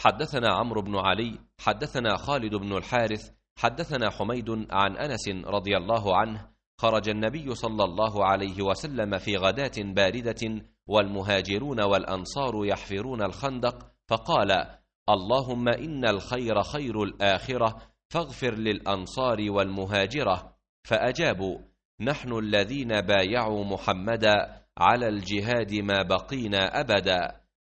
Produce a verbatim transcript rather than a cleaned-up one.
حدثنا عمرو بن علي حدثنا خالد بن الحارث حدثنا حميد عن أنس رضي الله عنه: خرج النبي صلى الله عليه وسلم في غداة باردة والمهاجرون والأنصار يحفرون الخندق، فقال: اللهم إن الخير خير الآخرة فاغفر للأنصار والمهاجرة. فأجابوا: نحن الذين بايعوا محمدا على الجهاد ما بقينا أبدا.